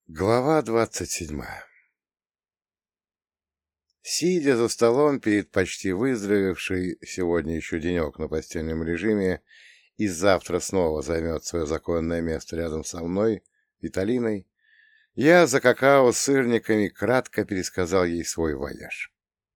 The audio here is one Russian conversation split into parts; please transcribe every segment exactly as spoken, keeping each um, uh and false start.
Глава двадцать седьмая. Сидя за столом перед почти выздоровевшей сегодня еще денек на постельном режиме и завтра снова займет свое законное место рядом со мной, Виталиной, я за какао с сырниками кратко пересказал ей свой вояж.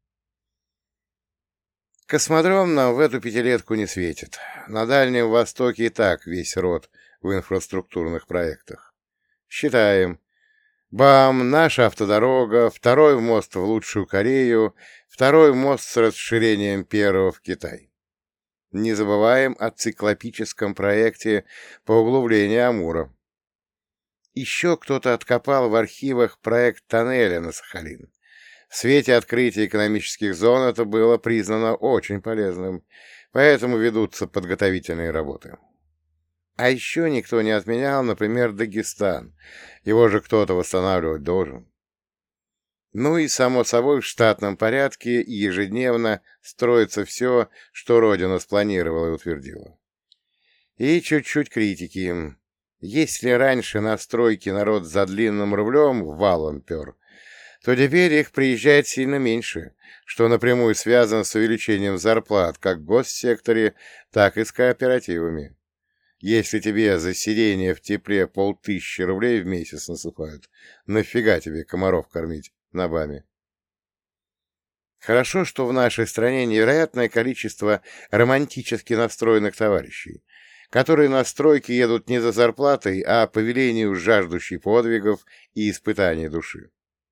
Космодром нам в эту пятилетку не светит. На Дальнем Востоке и так весь род в инфраструктурных проектах. Считаем. Бам! Наша автодорога, второй мост в лучшую Корею, второй мост с расширением первого в Китай. Не забываем о циклопическом проекте по углублению Амура. Еще кто-то откопал в архивах проект тоннеля на Сахалин. В свете открытия экономических зон это было признано очень полезным, поэтому ведутся подготовительные работы. А еще никто не отменял, например, Дагестан. Его же кто-то восстанавливать должен. Ну и, само собой, в штатном порядке ежедневно строится все, что Родина спланировала и утвердила. И чуть-чуть критики. Если раньше на стройки народ за длинным рублем валом пер, то теперь их приезжает сильно меньше, что напрямую связано с увеличением зарплат как в госсекторе, так и с кооперативами. Если тебе за сидение в тепле полтысячи рублей в месяц насыпают, нафига тебе комаров кормить на баме? Хорошо, что в нашей стране невероятное количество романтически настроенных товарищей, которые на стройки едут не за зарплатой, а по велению жаждущей подвигов и испытаний души.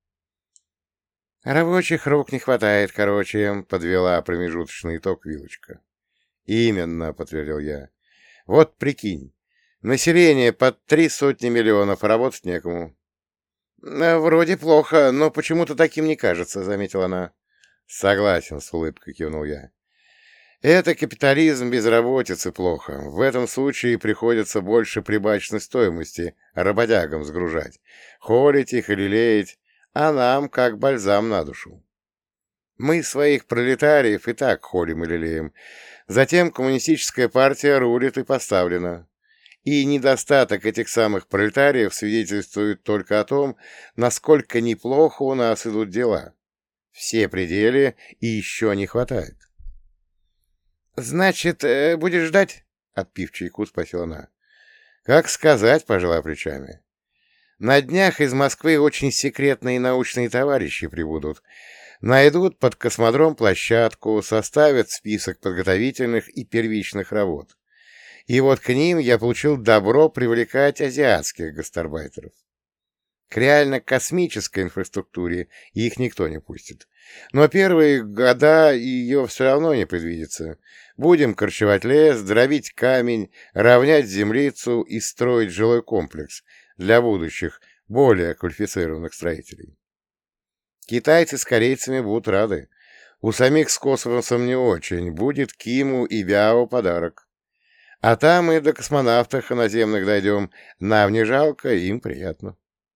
«Рабочих рук не хватает, короче», — подвела промежуточный итог Вилочка. «Именно», — подтвердил я. Вот прикинь, население под три сотни миллионов, а работать некому. — Вроде плохо, но почему-то таким не кажется, — заметила она. — Согласен, — с улыбкой кивнул я. — Это капитализм безработицы плохо. В этом случае приходится больше прибавочной стоимости работягам сгружать, холить их или лелеять, а нам как бальзам на душу. Мы своих пролетариев и так холим и лелеем. Затем коммунистическая партия рулит и поставлена. И недостаток этих самых пролетариев свидетельствует только о том, насколько неплохо у нас идут дела. Все пределы и еще не хватает. — Значит, будешь ждать? — отпив чайку, спросила она. — Как сказать, — пожала плечами. На днях из Москвы очень секретные научные товарищи прибудут. Найдут под космодром площадку, составят список подготовительных и первичных работ. И вот к ним я получил добро привлекать азиатских гастарбайтеров. К реально космической инфраструктуре их никто не пустит. Но первые года ее все равно не предвидится. Будем корчевать лес, дробить камень, равнять землицу и строить жилой комплекс для будущих, более квалифицированных строителей. Китайцы с корейцами будут рады. У самих с космосом не очень. Будет Киму и Бяо подарок. А там и до космонавтов наземных дойдем. Нам не жалко, им приятно.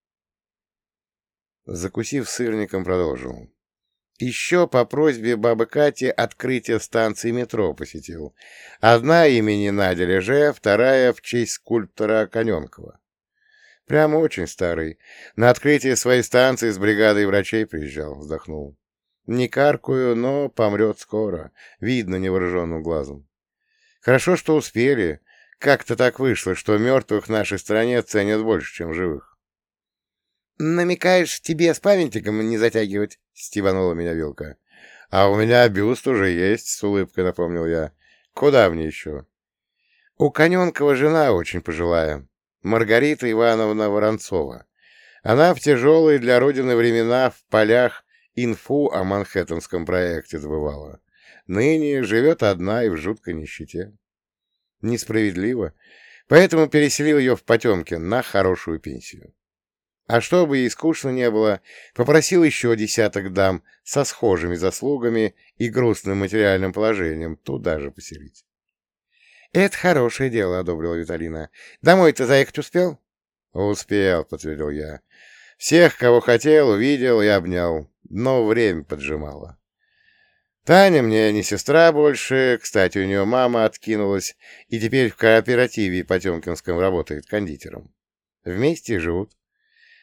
Закусив сырником, продолжил. Еще по просьбе бабы Кати открытие станции метро посетил. Одна имени Надя Леже, вторая в честь скульптора Коненкова. Прямо очень старый. На открытие своей станции с бригадой врачей приезжал, вздохнул. Не каркую, но помрет скоро. Видно невооруженным глазом. Хорошо, что успели. Как-то так вышло, что мертвых в нашей стране ценят больше, чем живых. — Намекаешь, тебе с памятником не затягивать? — стебанула меня Вилка. — А у меня бюст уже есть, — с улыбкой напомнил я. — Куда мне еще? — У Коненкова жена очень пожилая. Маргарита Ивановна Воронцова. Она в тяжелые для Родины времена в полях инфу о Манхэттенском проекте добывала. Ныне живет одна и в жуткой нищете. Несправедливо, поэтому переселил ее в Потемкин на хорошую пенсию. А чтобы ей скучно не было, попросил еще десяток дам со схожими заслугами и грустным материальным положением туда же поселить. — Это хорошее дело, — одобрила Виталина. — Домой-то заехать успел? — Успел, — подтвердил я. Всех, кого хотел, увидел и обнял, но время поджимало. Таня мне не сестра больше, кстати, у нее мама откинулась, и теперь в кооперативе Потемкинском работает кондитером. Вместе живут.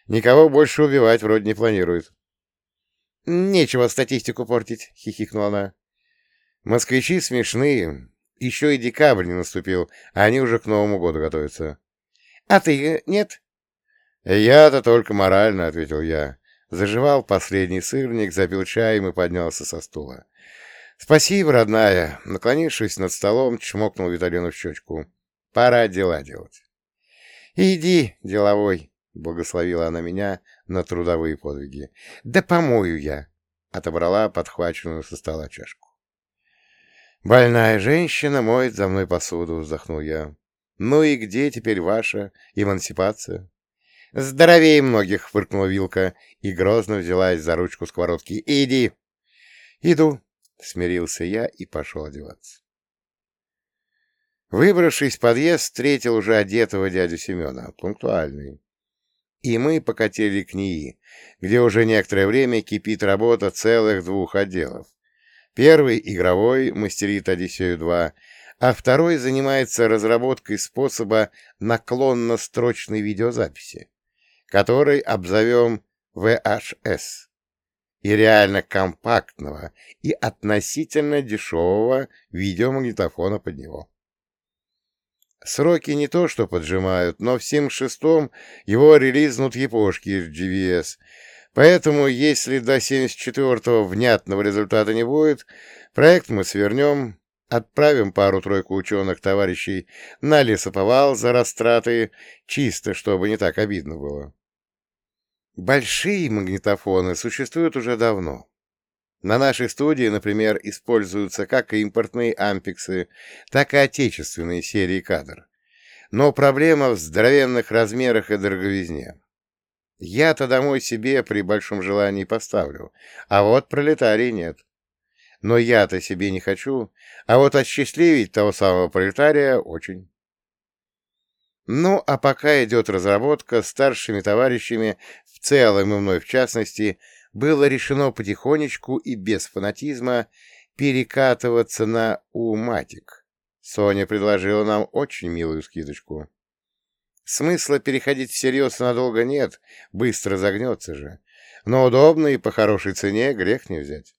Никого больше убивать вроде не планирует. — Нечего статистику портить, — хихикнула она. — Москвичи смешные. Еще и декабрь не наступил, а они уже к Новому году готовятся. — А ты нет? — Я-то только морально, — ответил я. Заживал последний сырник, запил чаем и поднялся со стула. — Спасибо, родная. Наклонившись над столом, чмокнул Виталину в щечку. — Пора дела делать. — Иди, деловой, — благословила она меня на трудовые подвиги. — Да помою я, — отобрала подхваченную со стола чашку. — Больная женщина моет за мной посуду, — вздохнул я. — Ну и где теперь ваша эмансипация? — Здоровее многих, — фыркнула Вилка и грозно взялась за ручку сковородки. — Иди. — Иду, — смирился я и пошел одеваться. Выбравшись в подъезд, встретил уже одетого дядю Семена, пунктуальный. И мы покатили к НИИ, где уже некоторое время кипит работа целых двух отделов. Первый, игровой, мастерит Одиссею-два, а второй занимается разработкой способа наклонно-строчной видеозаписи, который обзовем ви эйч эс, и реально компактного и относительно дешевого видеомагнитофона под него. Сроки не то что поджимают, но в семьдесят шестом его релизнут япошки из джи ви эс, поэтому если до семьдесят четвертого внятного результата не будет, проект мы свернем, отправим пару-тройку ученых-товарищей на лесоповал за растраты, чисто чтобы не так обидно было. Большие магнитофоны существуют уже давно. На нашей студии, например, используются как импортные ампексы, так и отечественные серии кадр. Но проблема в здоровенных размерах и дороговизне. Я-то домой себе при большом желании поставлю, а вот пролетарий нет. Но я-то себе не хочу, а вот осчастливить того самого пролетария очень. Ну, а пока идет разработка, старшими товарищами, в целом и мной в частности, было решено потихонечку и без фанатизма перекатываться на уматик. Соня предложила нам очень милую скидочку. Смысла переходить всерьез надолго нет, быстро загнется же. Но удобно и по хорошей цене грех не взять.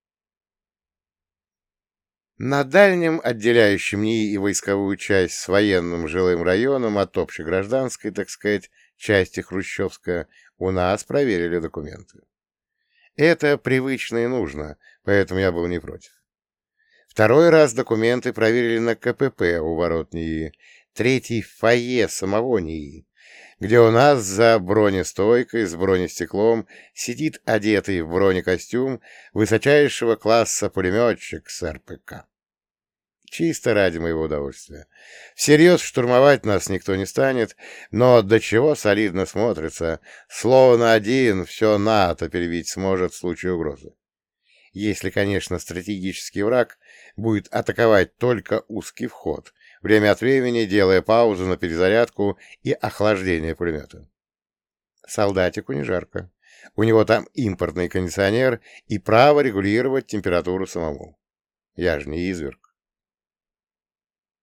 На дальнем, отделяющем НИИ и войсковую часть с военным жилым районом от общегражданской, так сказать, части Хрущевска, у нас проверили документы. Это привычно и нужно, поэтому я был не против. Второй раз документы проверили на ка пэ пэ у ворот НИИ, третий в фойе самого НИИ, где у нас за бронестойкой с бронестеклом сидит одетый в бронекостюм высочайшего класса пулеметчик с эр пэ ка. Чисто ради моего удовольствия. Всерьез штурмовать нас никто не станет, но до чего солидно смотрится, словно один все НАТО перебить сможет в случае угрозы. Если, конечно, стратегический враг будет атаковать только узкий вход, время от времени делая паузу на перезарядку и охлаждение пулемета. Солдатику не жарко. У него там импортный кондиционер и право регулировать температуру самому. Я же не изверг.